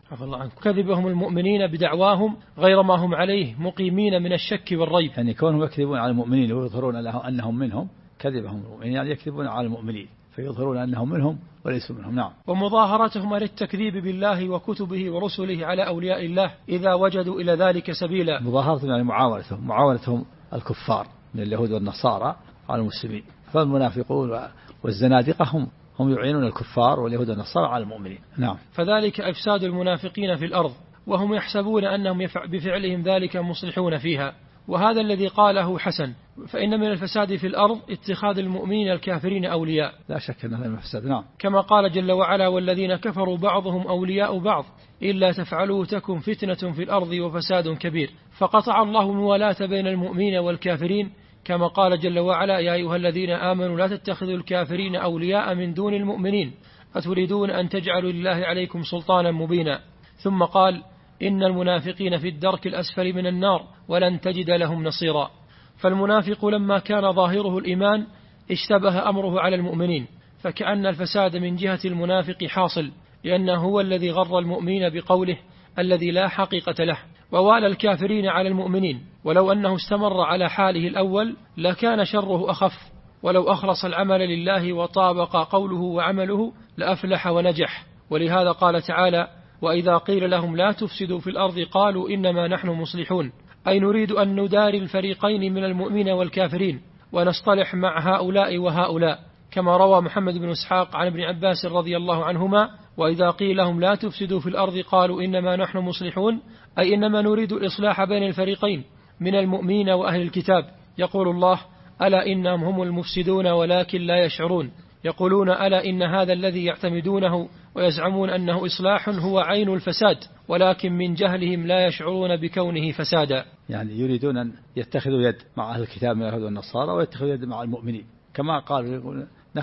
عفى الله عنك. كذبهم المؤمنين بدعواهم غير ما هم عليه مقيمين من الشك والريب، يعني كونهم يكذبون على المؤمنين ويظهرون أنهم منهم، كذبهم المؤمنين يعني يكذبون على المؤمنين فيظهرون أنهم منهم وليسوا منهم. نعم. ومظاهرتهم للتكذيب بالله وكتبه ورسله على أولياء الله إذا وجدوا إلى ذلك سبيلا. مظاهرتهم يعني معاونتهم الكفار من اليهود والنصارى على المسلمين، فالمنافقون والزنادقة هم يعينون الكفار واليهود والنصارى على المؤمنين. نعم. فذلك إفساد المنافقين في الأرض، وهم يحسبون أنهم بفعلهم ذلك مصلحون فيها، وهذا الذي قاله حسن، فإن من الفساد في الأرض اتخاذ المؤمنين الكافرين أولياء. لا شك أن هذا من الفساد. نعم. كما قال جل وعلا: والذين كفروا بعضهم أولياء بعض إلا تفعلوا تكن فتنة في الأرض وفساد كبير. فقطع الله الموالاة بين المؤمنين والكافرين، كما قال جل وعلا: يا أيها الذين آمنوا لا تتخذوا الكافرين أولياء من دون المؤمنين أتريدون أن تجعلوا لله عليكم سلطانا مبينا. ثم قال: إن المنافقين في الدرك الأسفل من النار ولن تجد لهم نصيرا. فالمنافق لما كان ظاهره الإيمان اشتبه أمره على المؤمنين، فكأن الفساد من جهة المنافق حاصل، لأنه هو الذي غر المؤمنين بقوله الذي لا حقيقة له، ووالى الكافرين على المؤمنين. ولو أنه استمر على حاله الأول لكان شره أخف، ولو أخلص العمل لله وطابق قوله وعمله لأفلح ونجح. ولهذا قال تعالى: وإذا قيل لهم لا تفسدوا في الأرض قالوا إنما نحن مصلحون، أي نريد أن نداري الفريقين من المؤمنين والكافرين ونصطلح مع هؤلاء وهؤلاء، كما روى محمد بن إسحاق عن ابن عباس رضي الله عنهما: وإذا قيل لهم لا تفسدوا في الأرض قالوا إنما نحن مصلحون، أي إنما نريد الإصلاح بين الفريقين من المؤمنين وأهل الكتاب. يقول الله: ألا إنهم هم المفسدون ولكن لا يشعرون. يقولون: ألا إن هذا الذي يعتمدونه ويزعمون أنه إصلاح هو عين الفساد، ولكن من جهلهم لا يشعرون بكونه فسادا. يعني يريدون أن يتخذوا يد مع أهل الكتاب من اليهود والنصارى ويتخذوا يد مع المؤمنين، كما قالوا: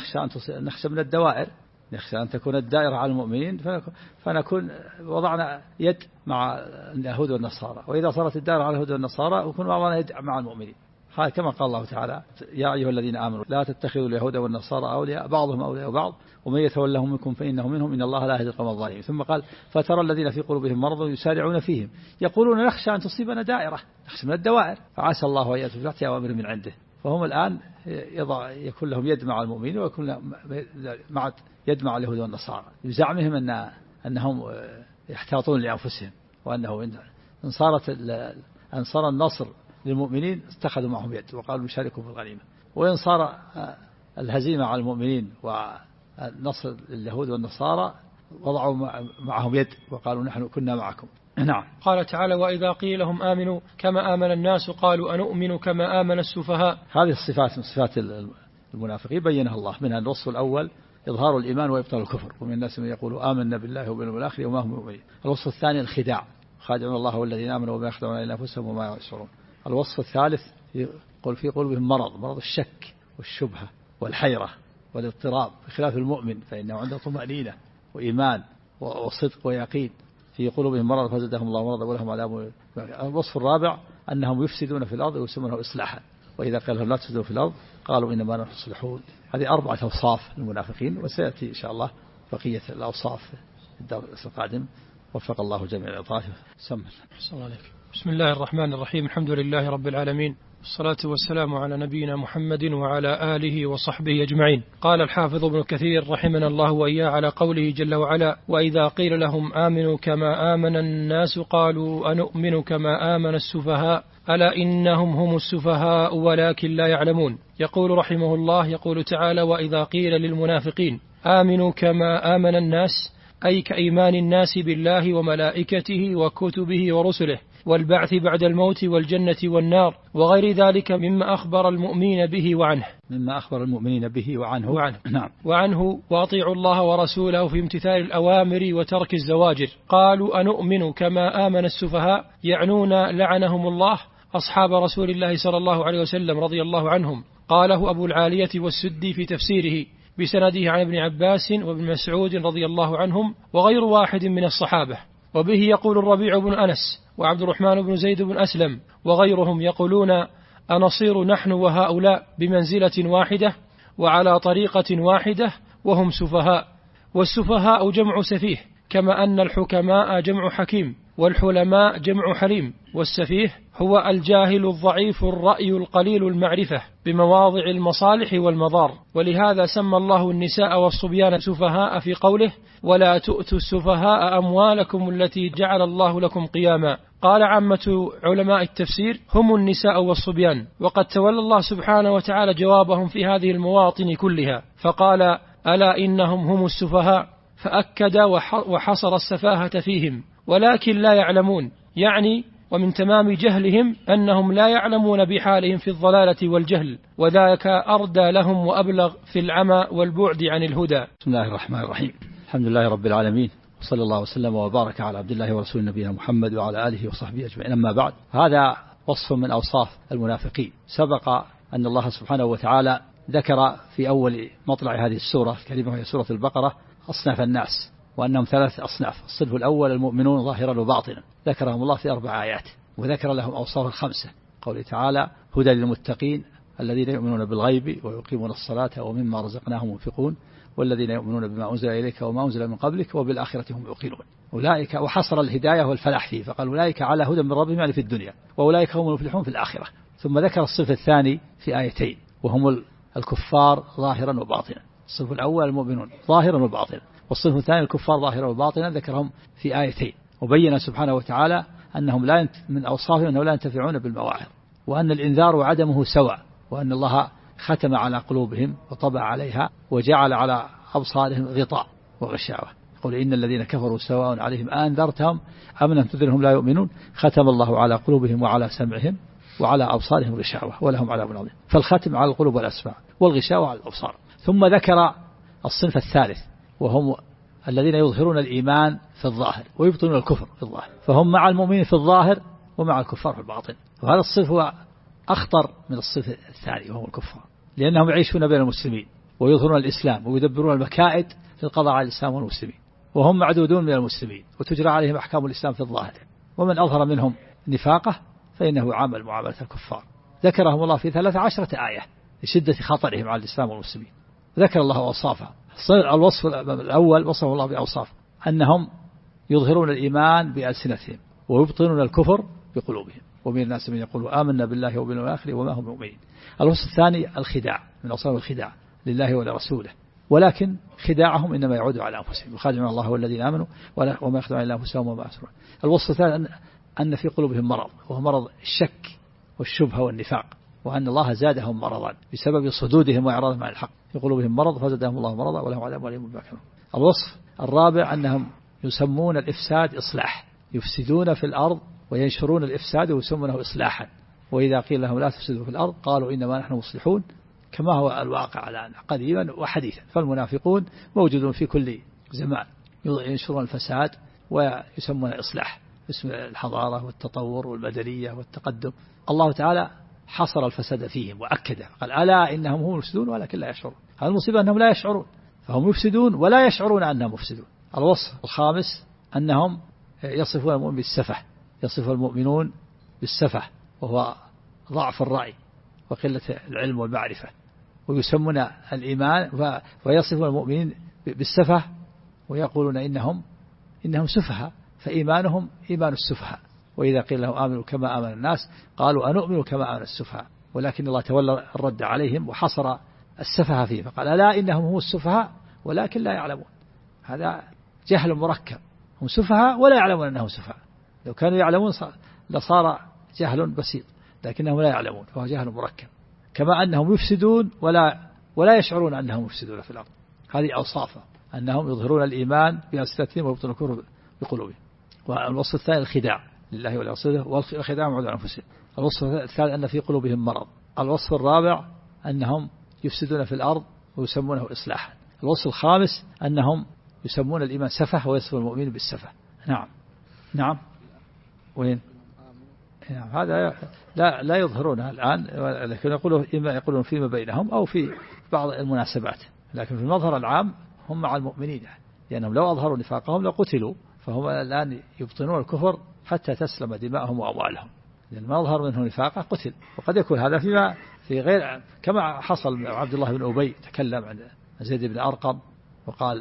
نخشى من الدوائر، نخشى أن تكون الدائرة على المؤمنين فنكون وضعنا يد مع اليهود والنصارى، وإذا صارت الدائرة على اليهود والنصارى وكون وضعنا يد مع المؤمنين. هذا كما قال الله تعالى: يا أيها الذين آمنوا لا تتخذوا اليهود والنصارى أولياء بعضهم أولياء بعض ومن يتولهم منكم فإنه منهم إن الله لا يهدي القوم الظالمين. ثم قال: فترى الذين في قلوبهم مرض يسارعون فيهم يقولون نخشى أن تصيبنا دائرة، نخشى من الدوائر، فعسى الله أن يأتي بفتح أوامر من عنده. فهم الآن يكون لهم يد مع المؤمنين ويكون لهم يد مع اليهود والنصارى، بزعمهم أنهم يحتاطون لأنفسهم، وأنه إن صار النصر للمؤمنين اتخذوا معهم يد وقالوا نشاركهم في الغنيمة، وإن صار الهزيمة على المؤمنين والنصر لليهود والنصارى وضعوا معهم يد وقالوا نحن كنا معكم. نعم. قال تعالى: وإذا قيل لهم آمنوا كما آمن الناس قالوا أنؤمن كما آمن السفهاء. هذه الصفات من صفات المنافقين بينها الله، منها الوصف الأول إظهار الإيمان وإبطال الكفر، ومن الناس من يقول آمنا بالله وباليوم الآخر وما هم مؤمنين. الوصف الثاني الخداع، خادعون الله والذين آمنوا وما يخدعون إلا أنفسهم وما يشعرون. الوصف الثالث يقول في قلوبهم مرض الشك والشبهة والحيرة والاضطراب، بخلاف المؤمن فإنه عنده طمأنينة وإيمان وصدق ويقين. في قلوبهم مرض فزادهم الله مرضا ولهم عذاب. الوصف الرابع أنهم يفسدون في الأرض ويسمونه إصلاحا، وإذا قال لهم لا تفسدوا في الأرض قالوا إنما نحن مصلحون. هذه 4 أوصاف المنافقين، وسيأتي إن شاء الله بقية الأوصاف في الدرس القادم. وفق الله جميع الأطراف. بسم الله الرحمن الرحيم. الحمد لله رب العالمين، والصلاة والسلام على نبينا محمد وعلى آله وصحبه أجمعين. قال الحافظ ابن كثير رحمنا الله وإياه على قوله جل وعلا: وإذا قيل لهم آمنوا كما آمن الناس قالوا أنؤمن كما آمن السفهاء ألا إنهم هم السفهاء ولكن لا يعلمون. يقول رحمه الله: يقول تعالى: وإذا قيل للمنافقين آمنوا كما آمن الناس، أي كإيمان الناس بالله وملائكته وكتبه ورسله والبعث بعد الموت والجنة والنار وغير ذلك مما أخبر المؤمنين به وعنه نعم. وعنه وأطيعوا الله ورسوله في امتثال الأوامر وترك الزواجر. قالوا أنؤمن كما آمن السفهاء، يعنون لعنهم الله أصحاب رسول الله صلى الله عليه وسلم رضي الله عنهم. قاله أبو العالية والسدي في تفسيره بسنده عن ابن عباس وابن مسعود رضي الله عنهم وغير واحد من الصحابة. وبه يقول الربيع بن أنس وعبد الرحمن بن زيد بن أسلم وغيرهم، يقولون أنصير نحن وهؤلاء بمنزلة واحدة وعلى طريقة واحدة وهم سفهاء. والسفهاء جمع سفيه كما أن الحكماء جمع حكيم، والحلماء جمع حليم، والسفيه هو الجاهل الضعيف الرأي القليل المعرفة بمواضع المصالح والمضار. ولهذا سمى الله النساء والصبيان سفهاء في قوله: ولا تؤتوا السفهاء أموالكم التي جعل الله لكم قياما. قال عامة علماء التفسير: هم النساء والصبيان. وقد تولى الله سبحانه وتعالى جوابهم في هذه المواطن كلها، فقال: ألا إنهم هم السفهاء، فأكد وحصر السفاهة فيهم، ولكن لا يعلمون، يعني ومن تمام جهلهم أنهم لا يعلمون بحالهم في الضلالة والجهل، وذاك أردى لهم وأبلغ في العمى والبعد عن الهدى. بسم الله الرحمن الرحيم. الحمد لله رب العالمين، وصلى الله وسلم وبارك على عبد الله ورسول نبينا محمد وعلى آله وصحبه أجمعين. أما بعد، هذا وصف من أوصاف المنافقين. سبق أن الله سبحانه وتعالى ذكر في أول مطلع هذه السورة الكريمة وهي سورة البقرة أصناف الناس، وأنهم 3 أصناف. الصنف الأول المؤمنون ظاهرا وباطنا، ذكرهم الله في 4 آيات، وذكر لهم أوصاف 5. قوله تعالى: هدى للمتقين الذين يؤمنون بالغيب ويقيمون الصلاة ومما رزقناهم ينفقون والذين يؤمنون بما أنزل إليك وما أنزل من قبلك وبالآخرة هم يوقنون. أولئك، وحصر الهداية والفلاح فيه، فقال: أولئك على هدى من ربهم يعني في الدنيا، وأولئك هم المفلحون في الآخرة. ثم ذكر الصنف الثاني في آيتين، وهم الكفار ظاهرا وباطنا. الصنف الأول المؤمنون ظاهرا وباطنا، والصنف الثاني الكفار ظاهرا وباطنا، ذكرهم في آيتين. وبين سبحانه وتعالى أنهم من أوصافهم أنهم لا ينتفعون بالمواعظ، وأن الإنذار وعدمه سواء، وأن الله ختم على قلوبهم وطبع عليها وجعل على أبصارهم غطاء وغشاوة. يقول: إن الذين كفروا سواء عليهم أنذرتهم أم لم تنذرهم لا يؤمنون، ختم الله على قلوبهم وعلى سمعهم وعلى أبصارهم غشاوة ولهم عذاب عظيم. فالختم على القلوب والأسماع، والغشاوة على الأبصار. ثم ذكر الصنف الثالث، وهم الذين يظهرون الإيمان في الظاهر ويبطنون الكفر في الظاهر، فهم مع المؤمنين في الظاهر ومع الكفار في الباطن. وهذا الصنف هو أخطر من الصنف الثاني وهم الكفار، لأنهم يعيشون بين المسلمين ويظهرون الإسلام ويدبرون المكائد للقضاء على الإسلام والمسلمين، وهم معدودون من المسلمين وتجرى عليهم أحكام الإسلام في الظاهر. ومن أظهر منهم نفاقه فإنه عامل معاملة الكفار. ذكرهم الله في 13 آية لشدة خطرهم على الإسلام والمسلمين. ذكر الله أوصافه. الوصف الأول وصف الله بأوصاف أنهم يظهرون الإيمان بألسنتهم ويبطنون الكفر بقلوبهم، ومن الناس من يقول آمنا بالله وباليوم الآخر وما هم مؤمنين. الوصف الثاني الخداع، من أوصاف الخداع لله ولرسوله، ولكن خداعهم إنما يعود على أنفسهم، يخادعون الله والذين آمنوا وما يخدعون إلا أنفسهم وما يشعرون. الوصف الثالث أن في قلوبهم مرض، وهو مرض الشك والشبهة والنفاق، وأن الله زادهم مرضا بسبب صدودهم وإعراضهم عن الحق. في قلوبهم مرض فزادهم الله مرضا ولهم عذاب أليم بما كفروا. الوصف الرابع أنهم يسمون الإفساد إصلاح، يفسدون في الأرض وينشرون الإفساد ويسمونه إصلاحا، وإذا قيل لهم لا تفسدوا في الأرض قالوا إنما نحن مصلحون، كما هو الواقع الآن قديما وحديثا. فالمنافقون موجودون في كل زمان، ينشرون الفساد ويسمون إصلاح باسم الحضارة والتطور والمدنية والتقدم. الله تعالى حصر الفساد فيهم وأكده، قال: ألا إنهم هم المفسدون ولكن لا يشعرون. هذا المصيبة أنهم لا يشعرون، فهم يفسدون ولا يشعرون أنهم مفسدون. الوصف الخامس أنهم يصفون المؤمن بالسفه، يصف المؤمنون بالسفه، وهو ضعف الرأي وقلة العلم والمعرفة، ويسمون الإيمان ويصفون المؤمنين بالسفه، ويقولون إنهم سفهاء، فإيمانهم إيمان السفهاء. وإذا قيل لهم آمنوا كما آمن الناس قالوا أنؤمن كما آمن السفهاء، ولكن الله تولى الرد عليهم وحصر السفهاء فيه، فقال: ألا إنهم هم السفهاء ولكن لا يعلمون. هذا جهل مركب، هم سفهاء ولا يعلمون أنهم سفهاء. لو كانوا يعلمون لصار جهل بسيط، لكنهم لا يعلمون، فهو جهل مركب. كما أنهم يفسدون ولا يشعرون أنهم يفسدون في الأرض. هذه أوصافه، أنهم يظهرون الإيمان بألسنتهم ويبطنون الكفر بقلوبهم. والوصف الثاني الخداع لله ولرسوله، والخداع معود على أنفسهم. الوصف الثالث أن في قلوبهم مرض. الوصف الرابع أنهم يفسدون في الأرض ويسمونه إصلاحا. الوصف الخامس أنهم يسمون الإيمان سفه ويصف المؤمن بالسفه. نعم وين؟ نعم، هذا لا يظهرونها الآن، لكن يقولون فيما بينهم أو في بعض المناسبات، لكن في المظهر العام هم مع المؤمنين، لأنهم لو أظهروا نفاقهم لقتلوا، فهم الآن يبطنون الكفر حتى تسلم دماءهم وأموالهم، لأن ما أظهر منه نفاقه قتل. وقد يكون هذا في غير، كما حصل عبد الله بن أبي تكلم عن زيد بن أرقم وقال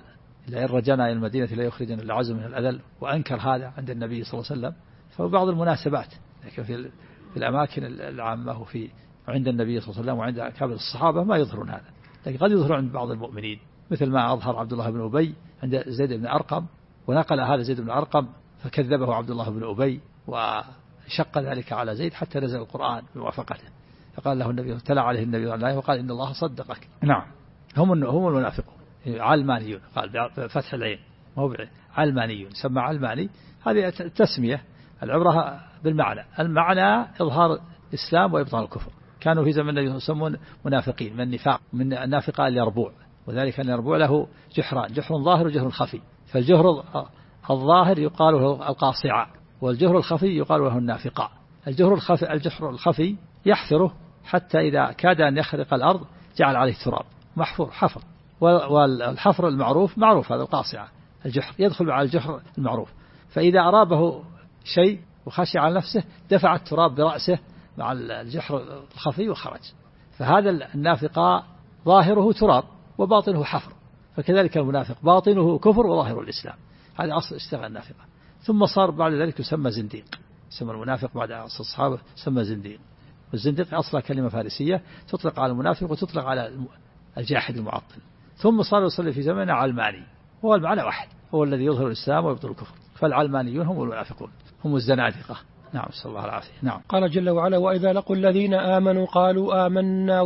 لئن رجعنا إلى المدينة لا يخرجنا الأعز من الأذل، وأنكر هذا عند النبي صلى الله عليه وسلم. فهو بعض المناسبات، لكن في الأماكن العامة وفي عند النبي صلى الله عليه وسلم وعند أكابر الصحابة ما يظهرون هذا، لكن قد يظهر عند بعض المؤمنين، مثل ما أظهر عبد الله بن أبي عند زيد بن أرقم، ونقل هذا زيد بن أرقم فكذبه عبد الله بن أبي وشق ذلك على زيد حتى نزل القرآن بموافقته، فقال له النبي تلا عليه النبي وقال إن الله صدقك. نعم، هم المنافقون علمانيون، قال بفتح العين مو علمانيون، سمى علماني، هذه تسمية، العبرة بالمعنى، المعنى إظهار الإسلام وإبطال الكفر. كانوا في زمن النبي يسمون منافقين من النفاق، من النافقة اليربوع، وذلك أن اليربوع له جحران، جحر ظاهر وجحر خفي، فالجحر الظاهر يقال له القاصعة، والجحر الخفي يقال له النافقة. الجحر الخفي يحفره حتى إذا كاد أن يخرق الأرض جعل عليه تراب محفور حفر، والحفر المعروف معروف هذا القاصعة، الجحر يدخل على الجحر المعروف، فإذا أرابه شيء وخشي على نفسه دفع التراب برأسه مع الجحر الخفي وخرج. فهذا النافقة ظاهره تراب وباطنه حفر، فكذلك المنافق باطنه كفر وظاهره الإسلام، هذا أصل اشتغل النافقة. ثم صار بعد ذلك يسمى زنديق، يسمى المنافق بعد أصل الصحابة يسمى زنديق، والزنديق أصلها كلمة فارسية تطلق على المنافق وتطلق على الجاحد المعطل. ثم صار يصلي في زمننا علماني، هو المعنى واحد، هو الذي يظهر الإسلام ويبطل الكفر، فالعلمانيون هم المنافقون، هم الزنادقة. نعم، صلى الله العافية. نعم. قال جل وعلا: وإذا لقوا الذين آمنوا قالوا آمنا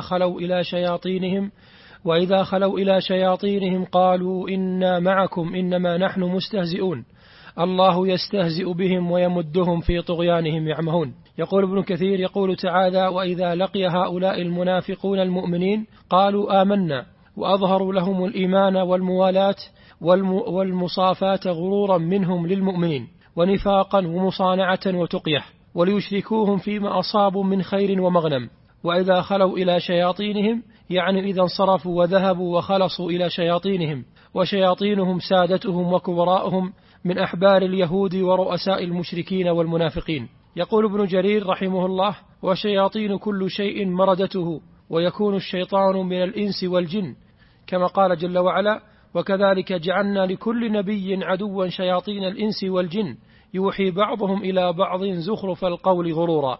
وإذا خلوا إلى شياطينهم قالوا إنا معكم إنما نحن مستهزئون الله يستهزئ بهم ويمدهم في طغيانهم يعمهون. يقول ابن كثير يقول تعالى: وإذا لقي هؤلاء المنافقون المؤمنين قالوا آمنا، وأظهروا لهم الإيمان والموالاة والمصافاة غرورا منهم للمؤمنين ونفاقا ومصانعة وتقية، وليشركوهم فيما أصابوا من خير ومغنم. وإذا خلوا إلى شياطينهم يعني إذا انصرفوا وذهبوا وخلصوا إلى شياطينهم، وشياطينهم سادتهم وكبراءهم من أحبار اليهود ورؤساء المشركين والمنافقين. يقول ابن جرير رحمه الله: وشياطين كل شيء مردته، ويكون الشيطان من الإنس والجن، كما قال جل وعلا: وكذلك جعلنا لكل نبي عدوا شياطين الإنس والجن يوحي بعضهم إلى بعض زخرف القول غرورا.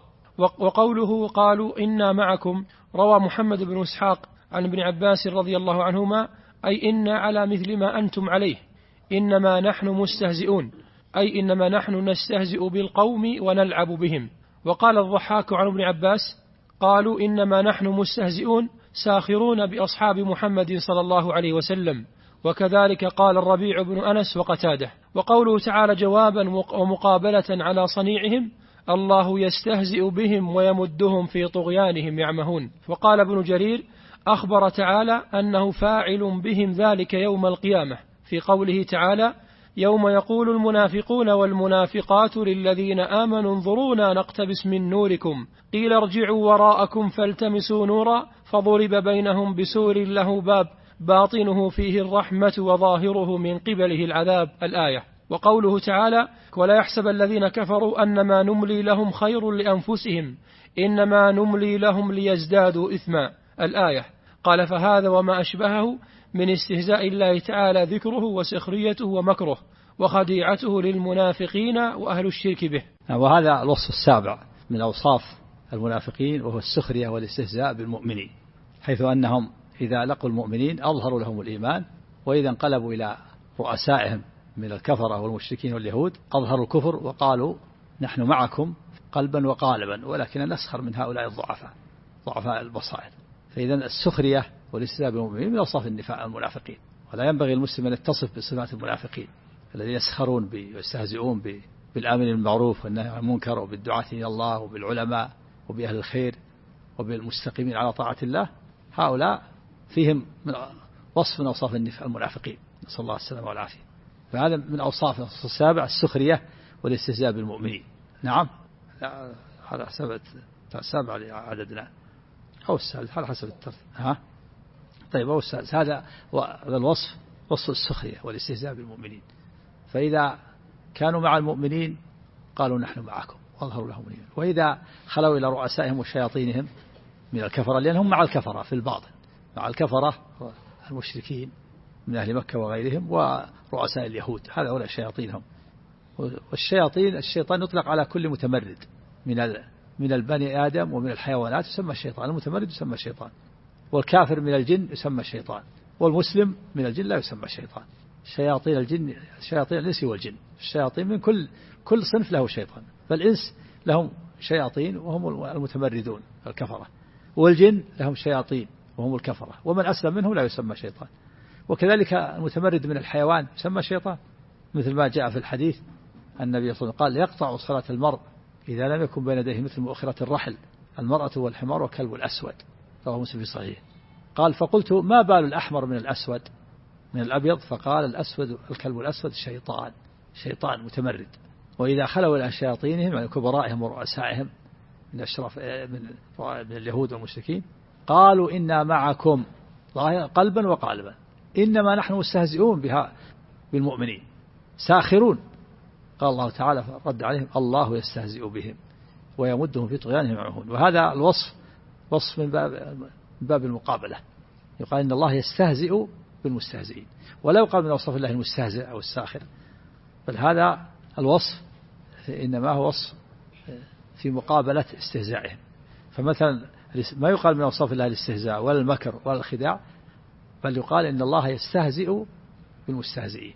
وقوله قالوا إنا معكم روى محمد بن إسحاق عن ابن عباس رضي الله عنهما: أي إنا على مثل ما أنتم عليه، إنما نحن مستهزئون، أي إنما نحن نستهزئ بالقوم ونلعب بهم. وقال الضحاك عن ابن عباس: قالوا إنما نحن مستهزئون ساخرون بأصحاب محمد صلى الله عليه وسلم. وكذلك قال الربيع بن أنس وقتاده. وقوله تعالى جوابا ومقابلة على صنيعهم: الله يستهزئ بهم ويمدهم في طغيانهم يعمهون. وقال ابن جرير: أخبر تعالى أنه فاعل بهم ذلك يوم القيامة في قوله تعالى: يوم يقول المنافقون والمنافقات للذين آمنوا انظرونا نقتبس من نوركم قيل ارجعوا وراءكم فالتمسوا نورا فضرب بينهم بسور له باب باطنه فيه الرحمة وظاهره من قبله العذاب. الآية. وقوله تعالى: ولا يحسب الذين كفروا أنما نملي لهم خير لأنفسهم إنما نملي لهم ليزدادوا إثما. الآية. قال: فهذا وما أشبهه من استهزاء الله تعالى ذكره وسخريته ومكره وخديعته للمنافقين وأهل الشرك به. وهذا الوصف السابع من أوصاف المنافقين، وهو السخرية والاستهزاء بالمؤمنين، حيث أنهم إذا لقوا المؤمنين أظهروا لهم الإيمان، وإذا انقلبوا إلى رؤسائهم من الكفرة والمشركين واليهود أظهروا الكفر وقالوا نحن معكم قلبا وقالبا، ولكن نسخر من هؤلاء ضعفاء البصائر. فإذا السخرية والاستهزاء بالمؤمنين من أوصاف النفاق المنافقين، ولا ينبغي المسلم أن يتصف بصفات المنافقين الذين يسخرون ويستهزئون بالآمر بالمعروف والنهي عن المنكر وبالدعاة إلى الله وبالعلماء وبأهل الخير وبالمستقيمين على طاعة الله. هؤلاء فيهم من وصف من أوصاف المنافقين، نسأل الله السلامة والعافية. فهذا من أوصاف السابع السخرية والاستهزاء بالمؤمنين. نعم، هذا سابع لعددنا أو السادس على حسب الترتيب. طيب، أو السادس. هذا الوصف وصف السخرية والاستهزاء بالمؤمنين. فإذا كانوا مع المؤمنين قالوا نحن معكم واظهروا لهم الإيمان، وإذا خلوا إلى رؤسائهم وشياطينهم من الكفرة، لأنهم مع الكفرة في الباطن، مع الكفرة المشركين من أهل مكة وغيرهم ورؤساء اليهود، هذا أولى شياطينهم. الشيطان يطلق على كل متمرد من البني آدم ومن الحيوانات يسمى الشيطان، المتمرد يسمى الشيطان، والكافر من الجن يسمى الشيطان، والمسلم من الجن لا يسمى الشيطان. شياطين الجن شياطين الإنس والجن، الشياطين من كل صنف له شيطان، فالإنس لهم شياطين وهم المتمردون الكفرة، والجن لهم شياطين وهم الكفرة، ومن أسلم منهم لا يسمى شيطان. وكذلك المتمرد من الحيوان يسمى شيطان، مثل ما جاء في الحديث النبي صلى الله عليه وسلم قال يقطع صلاة المرء إذا لم يكن بين يديه مثل مؤخرة الرحل المرأة والحمار والكلب الأسود، رواه مسلم في صحيح. قال فقلت ما بال الأحمر من الأسود من الأبيض؟ فقال الأسود الكلب الأسود شيطان متمرد. وإذا خلوا إلى شياطينهم يعني كبرائهم ورؤسائهم من أشراف من اليهود والمشركين قالوا إنا معكم قلبا وقالبا إنما نحن مستهزئون بها بالمؤمنين ساخرون. قال الله تعالى رد عليهم الله يستهزئ بهم ويمدهم في طغيانهم يعمهون. وهذا الوصف وصف من باب المقابلة، يقال إن الله يستهزئ بالمستهزئين، ولا يقال من أوصاف الله المستهزئ أو الساخر، بل هذا الوصف إنما هو وصف في مقابلة استهزائهم. فمثلا ما يقال من أوصاف الله الاستهزاء ولا المكر ولا الخداع، بل يقال إن الله يستهزئ بالمستهزئين،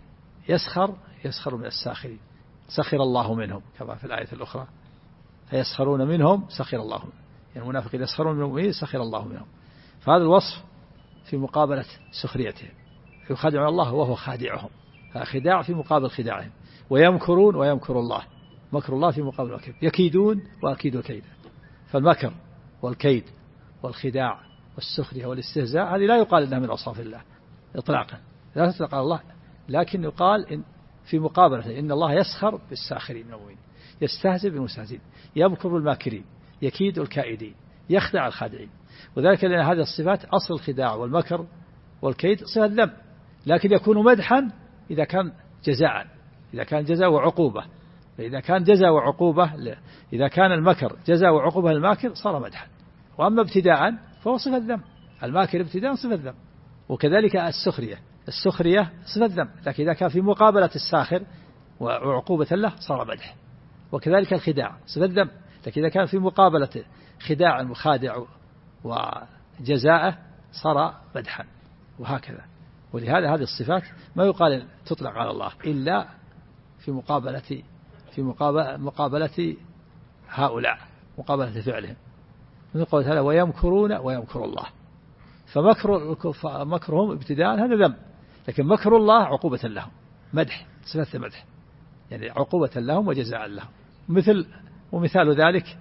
يسخر من الساخرين، سخر الله منهم كما في الآية الأخرى فيسخرون منهم سخر الله منهم، يعني المنافقين يسخرون من المؤمنين سخر الله منهم. فهذا الوصف في مقابلة سخريتهم، يخادعون الله وهو خادعهم، خداع في مقابل خداعهم، ويمكرون ويمكر الله، مكر الله في مقابل مكر، يكيدون وأكيد كيدا. فالمكر والكيد والخداع والسخرية والاستهزاء هذه لا يقال إنها من أوصاف الله إطلاقا، لا تطلق على الله، لكن يقال إن في مقابلة إن الله يسخر بالساخرين من المؤمنين، يستهزئ بالمستهزئين، يمكر بالماكرين، يكيد الكائدين، يخدع الخادعين. وذلك لأن هذه الصفات أصل الخداع والمكر والكيد صفة ذم، لكن يكون مدحا إذا كان جزاء، إذا كان جزاء وعقوبة. فإذا كان جزاء وعقوبة إذا كان المكر جزاء وعقوبة الماكر صار مدحا، وأما ابتداء فهو صفة ذم، الماكر ابتداء صفة ذم. وكذلك السخرية صفة ذم، لكن إذا كان في مقابلة الساخر وعقوبة له صار مدح. وكذلك الخداع صفة ذم، لكن إذا كان في مقابلة خداع المخادع وجزاءه صار مدحا، وهكذا. ولهذا هذه الصفات ما يقال تطلق على الله إلا في مقابلة هؤلاء، مقابلة فعلهم، من قوله تعالى ويمكرون ويمكر الله. فمكرهم ابتداء هذا ذنب، لكن مكر الله عقوبة لهم، مدح، صفة مدح، يعني عقوبة لهم وجزاء لهم. ومثال ذلك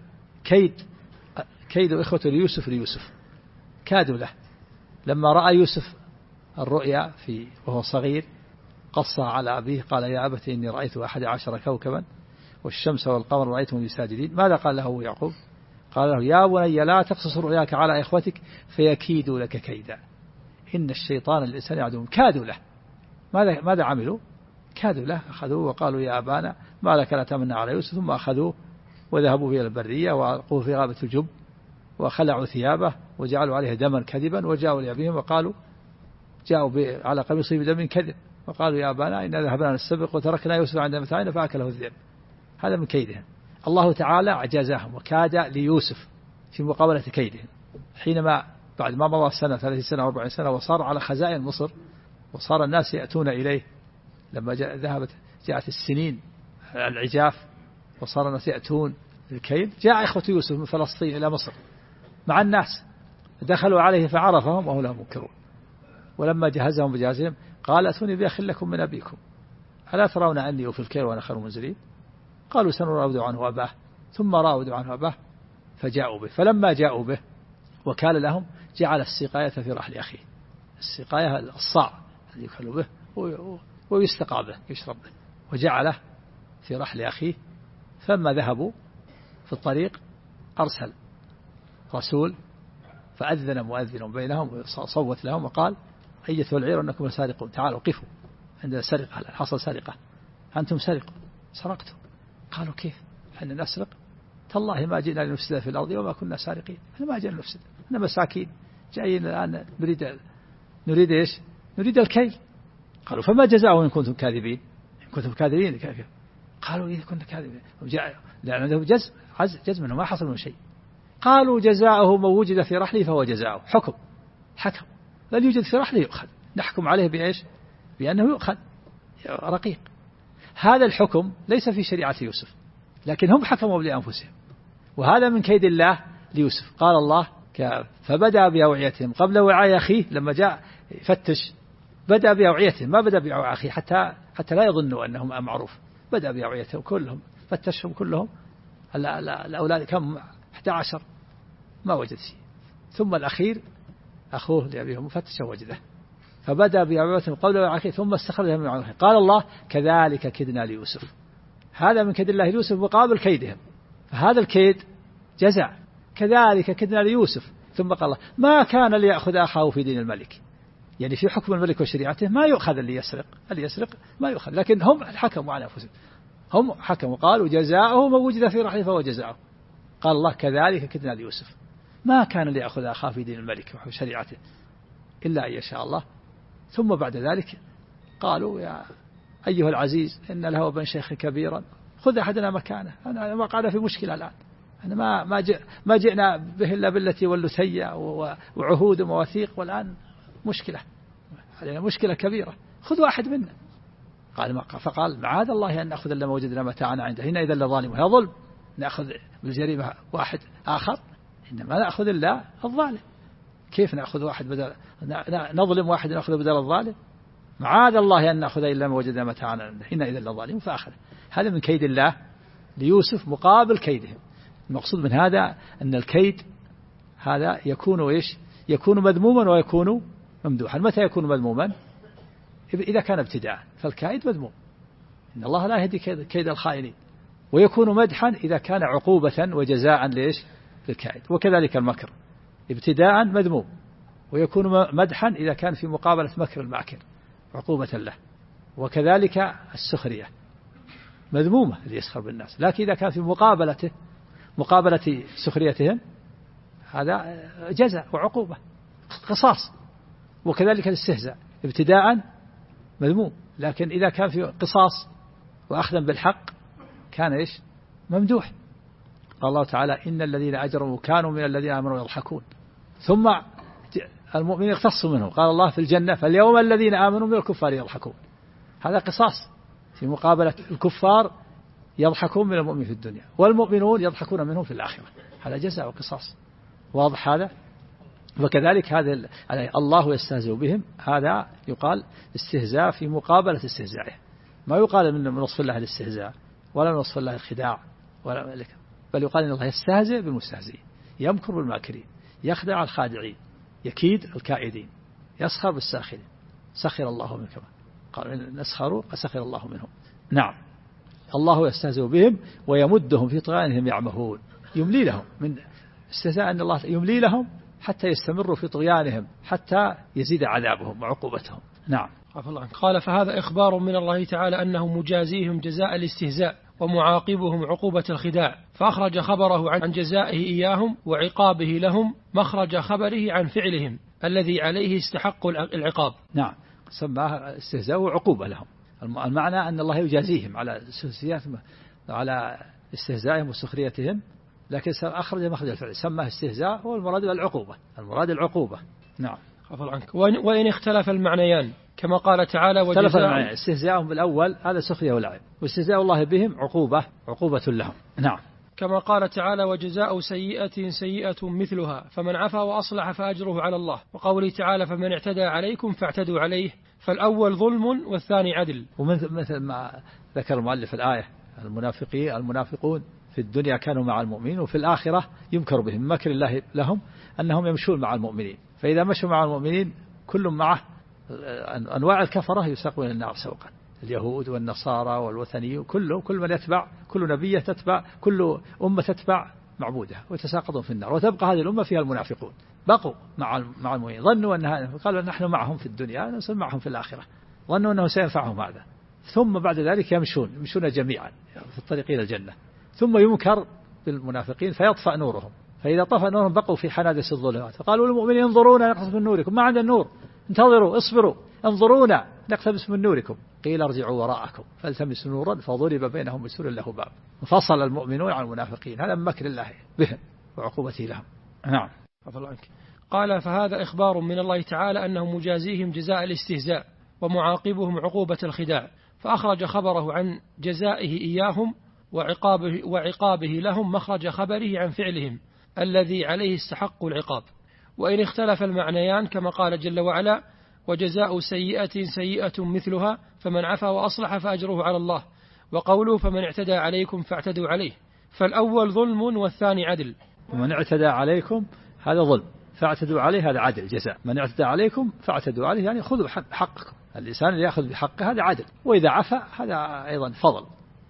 كيد إخوة ليوسف كادوا له لما رأى يوسف الرؤيا وهو صغير قصها على أبيه قال يا أبت إني رأيت 11 كوكبا والشمس والقمر رأيتهم لي ساجدين. ماذا قال له يعقوب؟ قال له يا بني لا تقصص رؤياك على إخوتك فيكيدوا لك كيدا إن الشيطان الإنسان عدو. كادوا له، ماذا عملوا؟ كادوا له، أخذوه وقالوا يا أبانا ما لك لا تمنى على يوسف، ثم أخذوه وذهبوا إلى البرية وألقوه في غابة الجب وخلعوا ثيابه وجعلوا عليه دما كذبا وجاءوا لأبيهم وقالوا جاءوا على قميصه بدم كذب وقالوا يا أبانا إنا ذهبنا نستبق وتركنا يوسف عند متاعنا فأكله الذئب. هذا من كيدهم. الله تعالى أعجزهم وكاد ليوسف في مقابلة كيدهم، حينما بعد ما مضى سنة 30 سنة 40 سنة وصار على خزائن مصر وصار الناس يأتون إليه، لما جاءت السنين العجاف وصار الناس يأتون للكيد، جاء إخوة يوسف من فلسطين إلى مصر مع الناس، دخلوا عليه فعرفهم وهم لهم منكرون. ولما جهزهم بجهازهم قال أتوني بأخ لكم من أبيكم ألا ترون أني أوفي الكيل وأنا خير منزلين؟ قالوا سنراود عنه أباه، ثم راودوا عنه أباه فجاءوا به. فلما جاءوا به وكال لهم جعل السقاية في رحل أخيه، السقاية الصاع الذي يكل به ويستقى به يشرب به، وجعله في رحل أخيه. فلما ذهبوا في الطريق أرسل رسول فأذن مؤذن بينهم صوت لهم وقال أيتها العير أنكم سارقون تعالوا قفوا عندنا سرقة، حصل سرقة، أنتم سرقتم. قالوا كيف احنا نسرق؟ تالله ما جئنا لنفسد في الأرض وما كنا سارقين، احنا ما جئنا نفسد، احنا مساكين جايين الآن نريد إيش؟ نريد الكيل، قالوا فما جزاؤه إن كنتم كاذبين؟ إن كنتم كاذبين قالوا إذا كنا كاذبين لأن عنده جزم أنه ما حصل من شيء. قالوا جزاؤه من وجد في رحله فهو جزاؤه. حكم بل يوجد في رحله يؤخذ، نحكم عليه بإيش؟ بأنه يؤخذ رقيق. هذا الحكم ليس في شريعة يوسف، لكن هم حكموا لأنفسهم، وهذا من كيد الله ليوسف. قال الله فبدأ بأوعيتهم قبل وعاء أخيه. لما جاء فتش بدأ بأوعيتهم، ما بدأ بأوعاء أخيه حتى لا يظنوا أنهم معروف. بدأ بأوعيتهم كلهم، فتشهم كلهم الأولاد كم 11 ما وجد شيء، ثم الأخير أخوه لأبيه مفتش وجده. فبدأ بأوعيتهم قبل وعاء أخيه ثم استخرجهم من أخيه. قال الله كذلك كدنا ليوسف. هذا من كيد الله ليوسف مقابل كيدهم، فهذا الكيد جزع. كذلك كدنا ليوسف. ثم قال الله ما كان ليأخذ أخاه في دين الملك، يعني في حكم الملك وشريعته ما يؤخذ اللي يسرق ما يؤخذ، لكن هم حكموا على أنفسهم، هم حكموا قالوا جزاؤه من وجد في رحله فهو جزاؤه. قال الله كذلك كدنا ليوسف ما كان ليأخذ أخاه في دين الملك وشريعته إلا أن يشاء الله. ثم بعد ذلك قالوا يا أيها العزيز إن له ابن شيخ كبيرا خذ أحدنا مكانه. أنا وقعنا في مشكلة الآن، أنا ما جئنا به إلا بالتي واللثية وعهود ومواثيق، والآن مشكلة علينا، مشكلة كبيرة، خذ واحد منا. فقال معاذ الله أن نأخذ إلا ما وجدنا متاعنا عنده هنا إذا لظالم. هذا ظلم، نأخذ بالجريمة واحد آخر، إنما نأخذ إلا الظالم. كيف نأخذ واحد بدل نظلم واحد نأخذ بدل الظالم؟ معاذ الله أن نأخذ إلا ما وجدنا متاعنا عنده هنا إذا لظالم. فأخذ. هذا من كيد الله ليوسف مقابل كيدهم. المقصود من هذا أن الكيد هذا يكون إيش؟ يكون مذموما ويكون ممدوحا. متى يكون مذموما؟ إذا كان ابتداء، فالكائد مذموم، إن الله لا يهدي كيد الخائنين. ويكون مدحا إذا كان عقوبة وجزاء ليش؟ للكائد. وكذلك المكر ابتداء مذموم، ويكون مدحا إذا كان في مقابلة مكر الماكر عقوبة له. وكذلك السخرية مذمومة اللي يسخر بالناس، لكن إذا كان في مقابلة سخريتهم هذا جزاء وعقوبة قصاص. وكذلك الاستهزاء ابتداء مذموم، لكن إذا كان في قصاص وأخذا بالحق كان إيش؟ ممدوح. قال الله تعالى إن الذين أجرموا كانوا من الذين آمنوا يضحكون. ثم المؤمنين اختصوا منهم. قال الله في الجنة فاليوم الذين آمنوا من الكفار يضحكون. هذا قصاص في مقابلة الكفار يضحكون من المؤمن في الدنيا، والمؤمنون يضحكون منهم في الآخرة. هذا جزاء وقصاص واضح هذا. وكذلك هذا الله يستهزئ بهم، هذا يقال استهزاء في مقابلة استهزائه. ما يقال من وصف الله الاستهزاء ولا من وصف الله الخداع ولا ذلك، بل يقال إن الله يستهزئ بالمستهزئين، يمكر بالماكرين، يخدع الخادعين، يكيد الكائدين، يسخر بالساخرين. سخر الله منهم، قال نسخروا فسخر الله منهم. نعم الله يستهزئ بهم ويمدهم في طغيانهم يعمهون. يملي لهم، من استهزاء أن الله يملي لهم حتى يستمروا في طغيانهم حتى يزيد عذابهم وعقوبتهم. نعم. قال فهذا إخبار من الله تعالى أنه مجازيهم جزاء الاستهزاء ومعاقبهم عقوبة الخداع، فأخرج خبره عن جزائه إياهم وعقابه لهم مخرج خبره عن فعلهم الذي عليه استحق العقاب. نعم سماه استهزاء وعقوبة لهم. المعنى أن الله يجازيهم على استهزائهم وسخريتهم، لكن أخرج مخرج الفعل سماه استهزاء، هو المراد العقوبة، المراد العقوبة. نعم. عفوا عنك. وإن اختلف المعنيان كما قال تعالى وجزاء استهزاءهم بالأول هذا سخرية ولعب، واستهزاء الله بهم عقوبة لهم. نعم. كما قال تعالى وجزاء سيئة سيئة مثلها فمن عفا وأصلح فأجره على الله. وقوله تعالى فمن اعتدى عليكم فاعتدوا عليه، فالأول ظلم والثاني عدل. ومثل ما ذكر المؤلف الآية المنافقون في الدنيا كانوا مع المؤمنين، وفي الآخرة يمكر بهم مكر الله لهم أنهم يمشون مع المؤمنين، فإذا مشوا مع المؤمنين كل معه أنواع الكفرة يساقون إلى النار سوقا، اليهود والنصارى والوثنيين، كل من يتبع، كل نبي تتبع، كل أمة تتبع معبودها ويتساقطون في النار. وتبقى هذه الأمة فيها المنافقون بقوا مع المؤمنين، ظنوا أنها قالوا نحن معهم في الدنيا نصير معهم في الآخرة، ظنوا أنه سينفعهم هذا. ثم بعد ذلك يمشون جميعا في الطريق إلى الجنة، ثم يمكر بالمنافقين فيطفأ نورهم، فإذا طفأ نورهم بقوا في حنادس الظلمات، فقالوا للمؤمنين انظرونا نقص من نوركم، ما عند النور، انتظروا اصبروا انظرونا نقتبس من نوركم قيل ارجعوا وراءكم فالتمسوا نورا فضرب بينهم بسور له باب فصل المؤمنون عن المنافقين. هذا من مكر الله بهم وعقوبته لهم. نعم. قال فهذا إخبار من الله تعالى أنه مجازيهم جزاء الاستهزاء ومعاقبهم عقوبة الخداع، فأخرج خبره عن جزائه إياهم وعقابه لهم مخرج خبره عن فعلهم الذي عليه استحق العقاب. وإن اختلف المعنيان كما قال جل وعلا وجزاء سيئة سيئة مثلها فمن عفا وأصلح فأجره على الله، وقوله فمن اعتدى عليكم فاعتدوا عليه، فالأول ظلم والثاني عدل. ومن اعتدى عليكم هذا ظلم فاعتدوا عليه هذا عدل جزاء. من اعتدى عليكم فاعتدوا عليه يعني خذوا حقكم. الإنسان اللي يأخذ بحقه هذا عدل، وإذا عفا هذا أيضا فضل.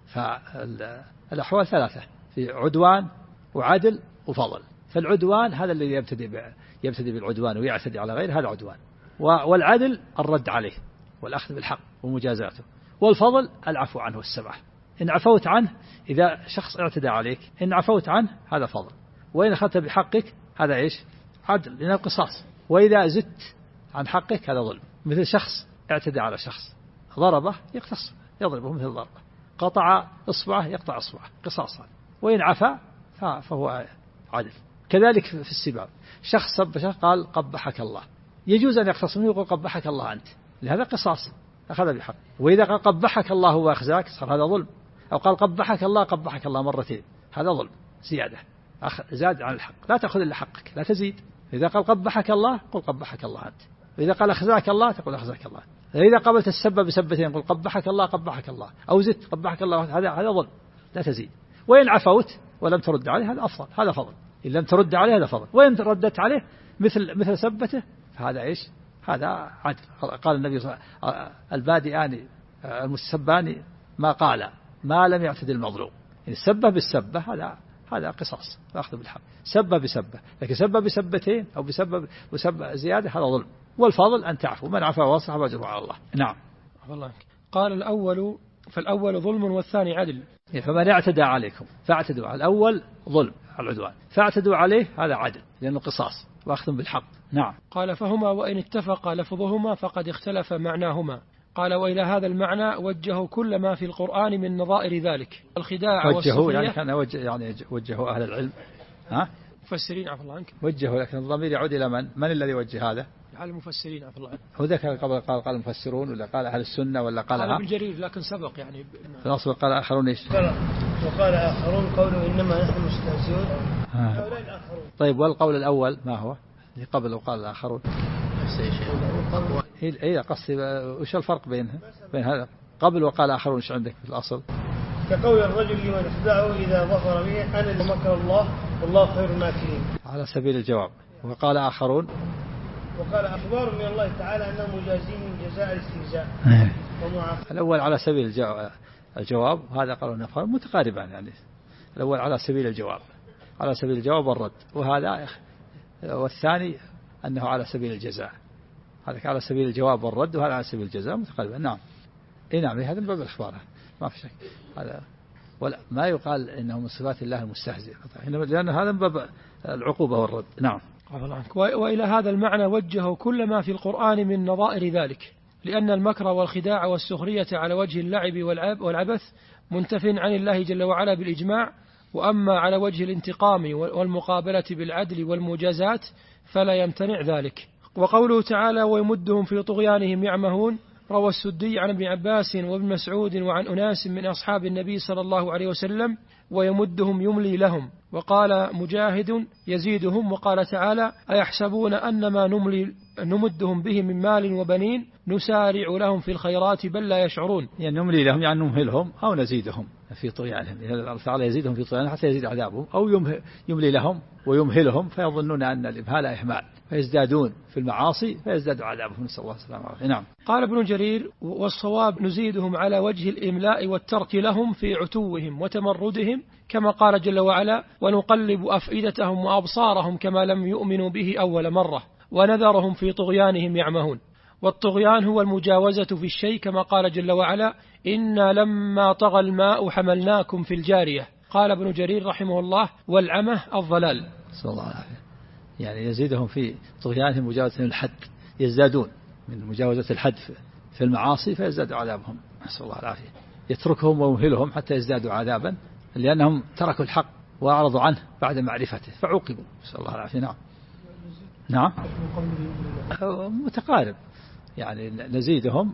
فالأحوال ثلاثة في عدوان وعدل وفضل. فالعدوان هذا الذي يبتدي بالعدوان ويعتدي على غيره هذا عدوان، والعدل الرد عليه والأخذ بالحق ومجازاته، والفضل العفو عنه والسماح. إن عفوت عنه إذا شخص اعتدى عليك إن عفوت عنه هذا فضل، وإن أخذت بحقك هذا إيش؟ عدل لأنه قصاص. وإذا زدت عن حقك هذا ظلم. مثل شخص اعتدى على شخص ضربه يقتص يضربه مثل ضربه، قطع إصبعه يقطع إصبعه قصاصا، وإن عفا فهو عدل. كذلك في السباب شخص سب شخص قال قبحك الله، يجوز أن يختصم ويقول قبحك الله أنت، لهذا قصاص أخذ بحق. وإذا قال قبحك الله وأخزاك صار هذا ظلم، أو قال قبحك الله مرتين هذا ظلم زيادة زاد عن الحق. لا تأخذ إلا حقك لا تزيد. إذا قال قبحك الله قل قبحك الله أنت، وإذا قال أخزاك الله تقول أخزاك الله. إذا قبلت السب بسبتين قل قبحك الله أو زدت قبحك الله هذا ظلم لا تزيد. وإن عفوت ولم ترد عليه هذا أفضل هذا فضل. إن لم ترد عليه هذا فضل، وإن ردت عليه مثل سبته فهذا إيش؟ هذا عدل. قال النبي صلى الله عليه وسلم البادئان المستسبان ما قال ما لم يعتد المظلوم. يعني سبه بالسبة هذا قصاص أخذ بالحق، سبه بسبة، لكن سبه بسبتين أو بسبة زيادة هذا ظلم. والفضل أن تعفو من عفا وأصلح فأجره على الله. نعم. قال فالأول ظلم والثاني عدل. فمن اعتدى عليكم فاعتدوا على الأول ظلم العدوان فاعتدوا عليه هذا عدل لأنه قصاص وأخذ بالحق. نعم. قال فهما وإن اتفق لفظهما فقد اختلف معناهما. قال وإلى هذا المعنى وجهوا كل ما في القرآن من نظائر ذلك الخداع والسخرية. يعني كان وجهوا أهل العلم مفسرين عفوا الله عنك وجهوا، لكن الضمير يعود إلى من الذي وجه هذا؟ على المفسرين عفوا الله عنك. هو ذاك قال المفسرون ولا قال أهل السنة ولا قال ابن جرير لكن سبق يعني في الأصل قال آخرون إيش؟ وقال آخرون قولوا إنما نحن مستهزئون. طيب والقول الأول ما هو؟ اللي قبل وقال الآخرون هي قصدي وش الفرق بين هذا قبل وقال آخرون؟ إيش عندك في الأصل؟ كقول الرجل لمن اخدعه إذا ظفر به أنا مكر الله والله خير الماكرين على سبيل الجواب. وقال آخرون وقال أخبار من الله تعالى أنه مجازين جزاء الاستهزاء ومعاقبة. الأول على سبيل الجواب هذا قالوا نفر متقاربان، يعني الأول على سبيل الجواب والرد، وهذا والثاني أنه على سبيل الجزاء. هذا على سبيل الجواب والرد وهذا على سبيل الجزاء متقاربان. نعم. نعم هذا من باب الإخبار ما في شك. هذا ولا ما يقال إنه من صفات الله المستهزئ لأن هذا من باب العقوبة والرد. نعم. وإلى هذا المعنى وجهوا كل ما في القرآن من نظائر ذلك، لأن المكر والخداع والسخرية على وجه اللعب والعبث منتف عن الله جل وعلا بالإجماع، وأما على وجه الانتقام والمقابلة بالعدل والمجازات فلا يمتنع ذلك. وقوله تعالى ويمدهم في طغيانهم يعمهون روى السدي عن ابن عباس وابن مسعود وعن أناس من أصحاب النبي صلى الله عليه وسلم ويمدهم يملي لهم. وقال مجاهد يزيدهم. وقال تعالى أيحسبون أنما نمدهم به من مال وبنين نسارع لهم في الخيرات بل لا يشعرون. يعني نملي لهم يعني نمهلهم أو نزيدهم في طغيانهم، الله تعالى يزيدهم في طغيانهم حتى يزيد عذابهم، أو يملي لهم ويمهلهم فيظنون أن الإمهال إهمال فيزدادون في المعاصي فيزداد عذابهم، نسأل الله السلامة والعافية. نعم. قال ابن جرير والصواب نزيدهم على وجه الإملاء والترك لهم في عتوهم وتمردهم، كما قال جل وعلا ونقلب أفئدتهم وأبصارهم كما لم يؤمنوا به أول مرة ونذرهم في طغيانهم يعمهون. والطغيان هو المجاوزة في الشيء كما قال جل وعلا إنا لما طغى الماء حملناكم في الجارية. قال ابن جرير رحمه الله والعمه الضلال. صلى الله عليه. يعني يزيدهم في طغيانهم مجاوزة الحد، يزدادون من مجاوزة الحد في المعاصي فيزداد عذابهم، نسأل الله العافية. يتركهم ويمهلهم حتى يزدادوا عذابا لأنهم تركوا الحق وأعرضوا عنه بعد معرفته فعوقبوا، نسأل الله العافية. نعم نعم متقارب، يعني نزيدهم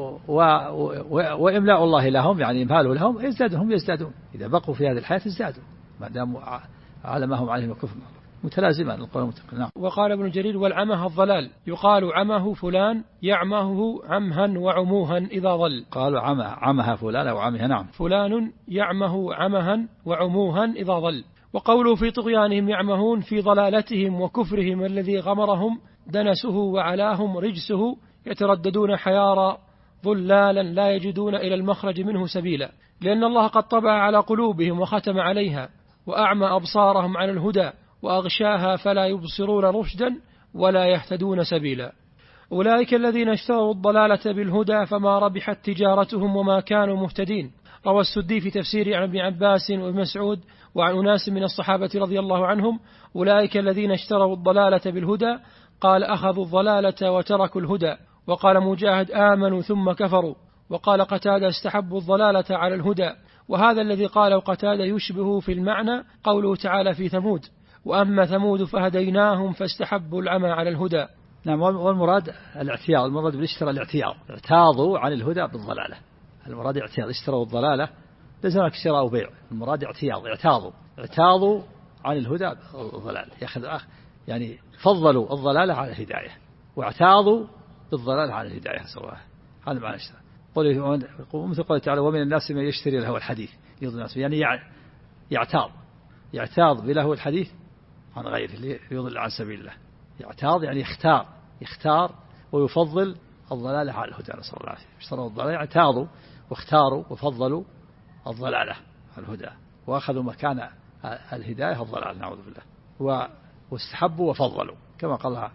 وإملاء الله لهم، يعني إمهاله لهم يزدادون إذا بقوا في هذه الحياة يزدادوا ما داموا على ما هم عليه الكفر، متلازمان القول المتقن. وقال ابن جرير: والعمه الضلال، يقال عمه فلان يعمه عمها وعموها إذا ضل. قالوا عمها فلان أو عمها. نعم. فلان يعمه عمها وعموها إذا ضل. وقوله: في طغيانهم يعمهون، في ضلالتهم وكفرهم الذي غمرهم دنسه وعلاهم رجسه، يترددون حيارى ضلالا لا يجدون إلى المخرج منه سبيلا، لأن الله قد طبع على قلوبهم وختم عليها وأعمى أبصارهم عن الهدى وأغشاها فلا يبصرون رشدا ولا يهتدون سبيلا. أولئك الذين اشتروا الضلالة بالهدى فما ربحت تجارتهم وما كانوا مهتدين. روى السدي في تفسير عن ابن عباس وابن مسعود وعن أناس من الصحابة رضي الله عنهم: أولئك الذين اشتروا الضلالة بالهدى، قال: أخذوا الضلالة وتركوا الهدى. وقال مجاهد: آمنوا ثم كفروا. وقال قتادة: استحبوا الضلالة على الهدى. وهذا الذي قاله قتادة يشبه في المعنى قوله تعالى في ثمود: وأما ثمود فهديناهم فاستحبوا العمى على الهدى. نعم. والمراد الاعتياض، المراد بالاشتراء الاعتياض، اعتاضوا عن الهدى بالضلالة. المراد اعتياض، اشتروا الضلالة ليس هناك شراء وبيع، المراد اعتياض، اعتاضوا عن الهدى بالضلالة، يعني فضلوا الضلالة على الهداية واعتاضوا بالضلالة على الهداية، هذا معنى اشتراء. مثل قوله تعالى: ومن الناس من يشتري لهو الحديث يضل الناس، يعني يعتاض بلهو الحديث عن غيره ليضل عن سبيل الله. يعتاض يعني يختار ويفضل الضلالة على الهدى، نسأل الله العافية. اشتروا الضلالة، اعتاضوا واختاروا وفضلوا الضلالة على الهدى وأخذوا مكان الهداية الضلال، نعوذ بالله، واستحبوا وفضلوا كما قال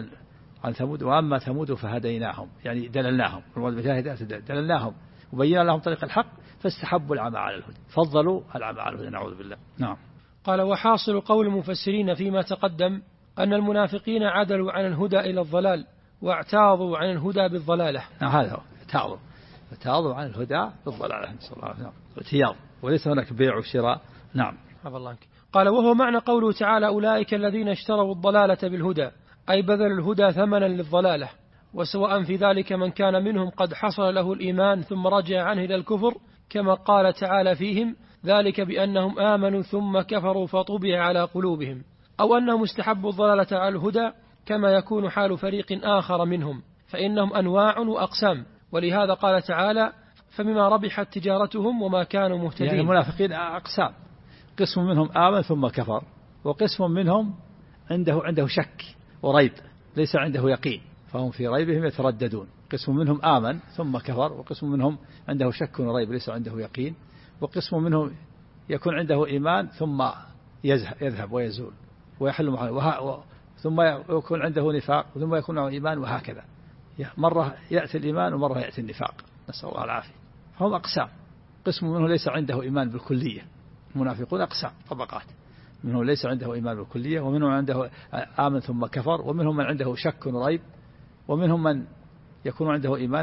عن ثمود: وأما ثمود فهديناهم، يعني دللناهم، دللناهم وبينا لهم طريق الحق فاستحبوا العمى على الهدى، فضلوا العمى على الهدى، نعوذ بالله. نعم. قال: وحاصل قول المفسرين فيما تقدم أن المنافقين عدلوا عن الهدى إلى الضلال واعتاضوا عن الهدى بالضلالة. هذا هو اعتاضوا عن الهدى بالضلالة، نسأل الله العافية. اعتياض وليس هناك بيع وشراء. نعم. قال: وهو معنى قوله تعالى: أولئك الذين اشتروا الضلالة بالهدى، أي بذلوا الهدى ثمنا للضلالة. وسواء في ذلك من كان منهم قد حصل له الإيمان ثم رجع عنه إلى الكفر، كما قال تعالى فيهم: ذلك بأنهم آمنوا ثم كفروا فطبع على قلوبهم، أو أنهم استحبوا الضلالة على الهدى، كما يكون حال فريق آخر منهم، فإنهم أنواع وأقسام. ولهذا قال تعالى: فمما ربحت تجارتهم وما كانوا مهتدين. يعني المنافقين أقسام، قسم منهم آمن ثم كفر، وقسم منهم عنده شك وريب ليس عنده يقين، فهم في ريبهم يترددون. قسم منهم آمن ثم كفر، وقسم منهم عنده شك وريب ليس عنده يقين، وقسم منهم يكون عنده إيمان ثم يذهب ويزول ويحل محله، ثم يكون عنده نفاق ثم يكون عنده إيمان، وهكذا مرة يأتي الإيمان ومرة يأتي النفاق، نسأل الله العافية. هم أقسام، قسم منه ليس عنده إيمان بالكلية، المنافقون أقسام طبقات، منهم ليس عنده إيمان بالكلية، ومنهم عنده آمن ثم كفر، ومنهم من عنده شك وريب، ومنهم من يكون عنده إيمان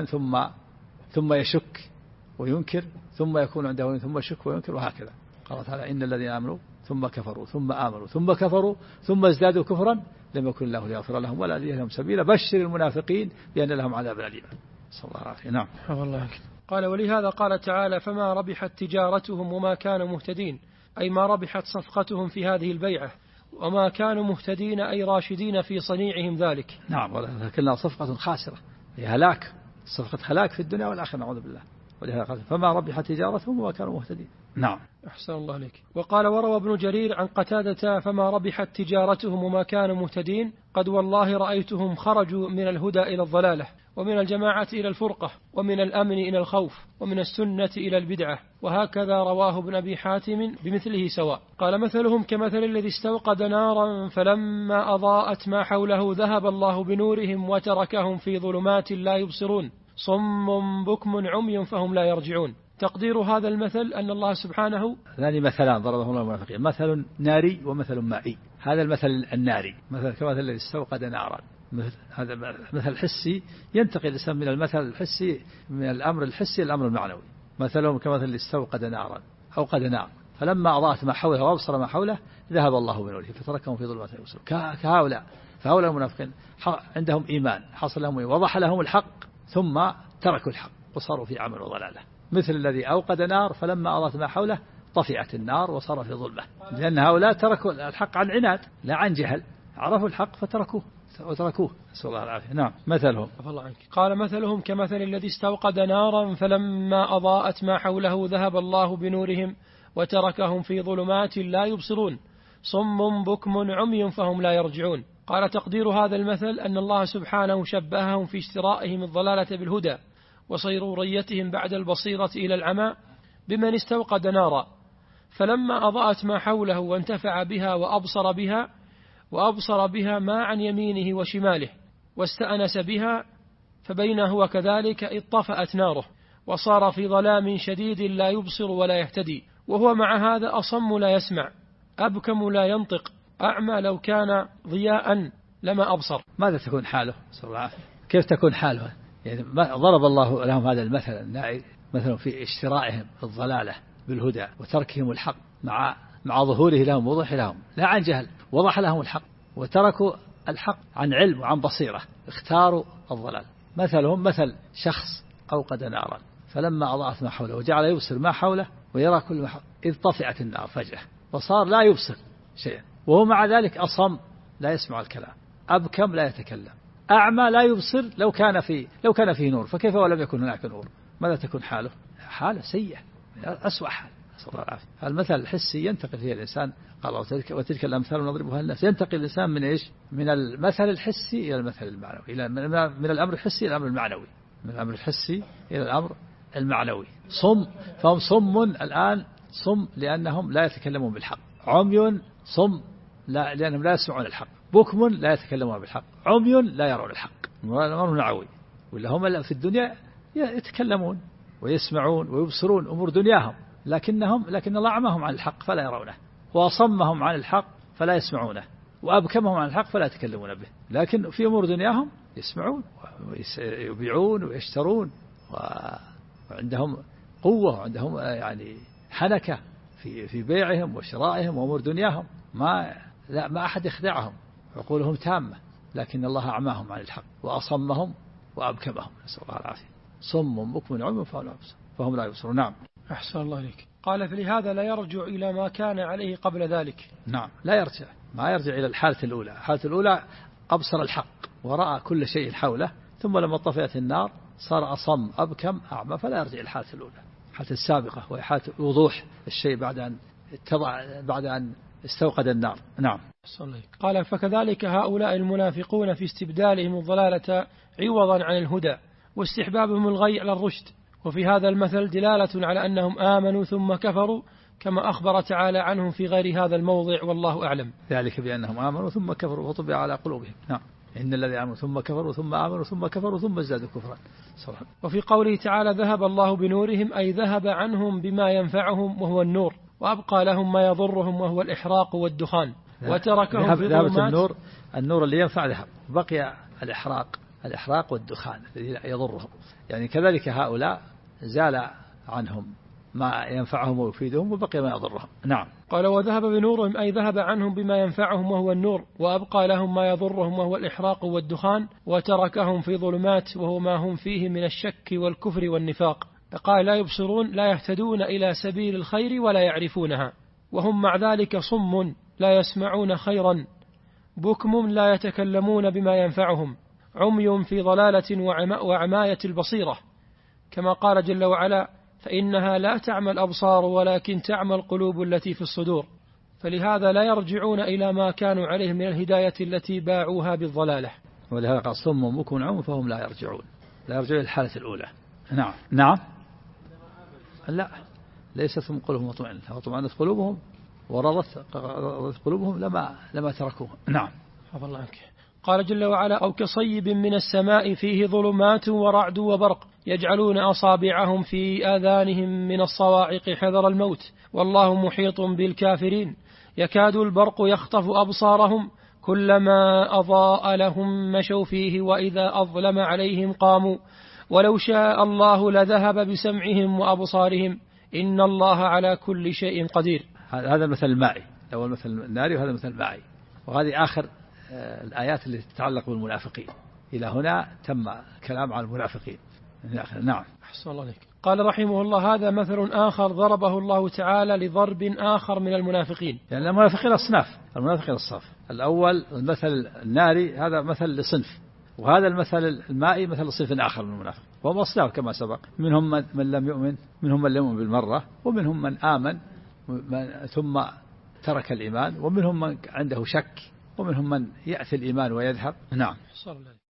ثم يشك وينكر، ثم يكون عنده ثم يشك وينكر، وهكذا. قال تعالى: إن الذين آمنوا ثم كفروا ثم آمنوا ثم كفروا ثم ازدادوا كفرا لم يكن الله ليغفر لهم ولا ليهديهم سبيلا بشر المنافقين بأن لهم عذاب أليم. صلى الله عليه. نعم. قال: ولهذا قال تعالى: فما ربحت تجارتهم وما كانوا مهتدين، أي ما ربحت صفقتهم في هذه البيعة، وما كانوا مهتدين أي راشدين في صنيعهم ذلك. نعم. ولكنها صفقة خاسرة، هي هلاك، صفقة هلاك في الدنيا والآخرة، نعوذ بالله. ولهذا قال: فما ربحت تجارتهم وما كانوا مهتدين. نعم. أحسن الله عليك. وقال: وروى ابن جرير عن قتادة: فما ربحت تجارتهم وما كانوا مهتدين، قد والله رأيتهم خرجوا من الهدى إلى الضلالة، ومن الجماعة إلى الفرقة، ومن الأمن إلى الخوف، ومن السنة إلى البدعة. وهكذا رواه ابن أبي حاتم بمثله سواء. قال: مثلهم كمثل الذي استوقد نارا فلما أضاءت ما حوله ذهب الله بنورهم وتركهم في ظلمات لا يبصرون، صم بكم عمي فهم لا يرجعون. تقدير هذا المثل أن الله سبحانه ثاني مثلان ضربه الله المنافقين، مثل ناري ومثل مائي. هذا المثل الناري مثل كمثل الذي استوقد نارا، هذا مثل الحسي ينتقل الإنسان من المثل الحسي من الأمر الحسي إلى الأمر المعنوي. مثلهم كمثل اللي استوقد نارا أو قد نار فلما أضاءت ما حوله وأبصر ما حوله ذهب الله بنوره فتركهم في ظلمات لا يبصرون. كهؤلاء فهؤلاء المنافقين عندهم إيمان حصل لهم وضح لهم الحق ثم تركوا الحق وصاروا في عمل وضلالة، مثل الذي أوقد نار فلما أضاءت ما حوله طفئت النار وصار في ظلمة، لأن هؤلاء تركوا الحق عن عناد لا عن جهل، عرفوا الحق فتركوه نسأل الله العافية. نعم. مثلهم قال مثلهم كمثل الذي استوقد نارا فلما أضاءت ما حوله ذهب الله بنورهم وتركهم في ظلمات لا يبصرون صم بكم عمي فهم لا يرجعون. قال تقدير هذا المثل أن الله سبحانه شبههم في اشترائهم الضلالة بالهدى وصيروريتهم بعد البصيرة إلى العمى بمن استوقد نارا فلما أضاءت ما حوله وانتفع بها وأبصر بها ما عن يمينه وشماله واستأنس بها فبينه وكذلك اطفأت ناره وصار في ظلام شديد لا يبصر ولا يهتدي، وهو مع هذا أصم لا يسمع أبكم لا ينطق أعمى لو كان ضياء لما أبصر. ماذا تكون حاله؟ صلى الله عليه وسلم. كيف تكون حاله؟ يعني ضرب الله لهم هذا المثل مثلا في اشترائهم الضلالة بالهدى وتركهم الحق مع ظهوره لهم وضوح لهم لا عن جهل، وضح لهم الحق وتركوا الحق عن علم وعن بصيرة، اختاروا الضلال. مثلهم مثل شخص أوقد نارا فلما أضاءت ما حوله وجعل يبصر ما حوله ويرى كل ما حوله إذ طفئت النار فجأة وصار لا يبصر شيئا، وهو مع ذلك أصم لا يسمع الكلام أبكم لا يتكلم أعمى لا يبصر لو كان فيه نور، فكيف ولم يكن هناك نور؟ ماذا تكون حاله؟ حالة سيئة أسوأ حال. المثل الحسي ينتقل فيه الإنسان، قال وتلك الأمثال نضربها للناس، ينتقل الإنسان من إيش؟ من المثل الحسي إلى المثل المعنوي، من الأمر الحسي إلى الأمر المعنوي، من الأمر الحسي إلى الأمر المعنوي. فهم صم الآن، صم لأنهم لا يتكلمون بالحق، عمي صم لأنهم لا يسمعون الحق، بكم لا يتكلمون بالحق، عمي لا يرون الحق. الأمر المعنوي، ولا هم في الدنيا يتكلمون ويسمعون ويبصرون أمور دنياهم، لكن الله أعماهم عن الحق فلا يرونه، وأصمهم عن الحق فلا يسمعونه، وأبكمهم عن الحق فلا يتكلمون به. لكن في أمور دنياهم يسمعون ويبيعون ويشترون وعندهم قوة وعندهم يعني حنكة في بيعهم وشرائهم وأمور دنياهم، ما أحد يخدعهم، عقولهم تامة، لكن الله أعماهم عن الحق وأصمهم وأبكمهم، نسأل الله العافية. صم بكم عمي فهم لا يبصرون. نعم. أحسن الله عليك. قال فلهذا لا يرجع إلى ما كان عليه قبل ذلك. نعم، لا يرجع، ما يرجع إلى الحالة الأولى. الحالة الأولى أبصر الحق ورأى كل شيء حوله، ثم لما طفئت النار صار أصم أبكم أعمى، فلا يرجع إلى الحالة الأولى، الحالة السابقة وهي حالة وضوح الشيء بعد أن استوقد النار. نعم. قال فكذلك هؤلاء المنافقون في استبدالهم الضلالة عوضا عن الهدى واستحبابهم الغي على الرشد. وفي هذا المثل دلالة على أنهم آمنوا ثم كفروا كما أخبر تعالى عنهم في غير هذا الموضع، والله أعلم. ذلك بأنهم آمنوا ثم كفروا وطبع على قلوبهم. نعم. إن الذي آمنوا ثم كفروا ثم آمنوا ثم كفروا ثم ازدادوا كفرا. وفي قوله تعالى ذهب الله بنورهم أي ذهب عنهم بما ينفعهم وهو النور، وأبقى لهم ما يضرهم وهو الإحراق والدخان، وتركهم في ظلمات. النور اللي ينفع ذهب، بقي الإحراق والدخان الذي يضرهم. يعني كذلك هؤلاء زال عنهم ما ينفعهم ويفيدهم وبقي ما يضرهم. نعم. قال وذهب بنورهم أي ذهب عنهم بما ينفعهم وهو النور، وأبقى لهم ما يضرهم وهو الإحراق والدخان، وتركهم في ظلمات وهو ما هم فيه من الشك والكفر والنفاق. قال لا يبصرون لا يهتدون إلى سبيل الخير ولا يعرفونها، وهم مع ذلك صم لا يسمعون خيرا، بكم لا يتكلمون بما ينفعهم، عمي في ضلالة وعماية البصيرة، كما قال جل وعلا فإنها لا تعمى الأبصار ولكن تعمى القلوب التي في الصدور. فلهذا لا يرجعون إلى ما كانوا عليه من الهداية التي باعوها بالضلالة. ولهذا قال صم بكم عمي فهم لا يرجعون إلى الحالة الأولى. نعم. لا، ليست قلوبهم مطمئنة، وطمأنت قلوبهم ورضت قلوبهم لما تركوها. نعم. الله عنك. قال جل وعلا أو كصيب من السماء فيه ظلمات ورعد وبرق يجعلون أصابعهم في آذانهم من الصواعق حذر الموت والله محيط بالكافرين يكاد البرق يخطف أبصارهم كلما أضاء لهم مشوا فيه وإذا أظلم عليهم قاموا ولو شاء الله لذهب بسمعهم وأبصارهم إن الله على كل شيء قدير. هذا المثل المائي، أول مثل الناري وهذا مثل المائي، وهذه آخر الآيات التي تتعلق بالمنافقين. إلى هنا تم كلام عن المنافقين. نعم. أحسن الله عليك. قال رحمه الله: هذا مثل آخر ضربه الله تعالى لضرب آخر من المنافقين. يعني المنافقين أصناف، المنافقين الصف الأول المثل الناري هذا مثل لصنف، وهذا المثل المائي مثل لصنف آخر من المنافق، وهم أصناف كما سبق، منهم من لم يؤمن، منهم من لم يؤمن بالمرة، ومنهم من آمن ثم ترك الإيمان، ومنهم من عنده شك، ومنهم من يأتي الإيمان ويذهب. نعم.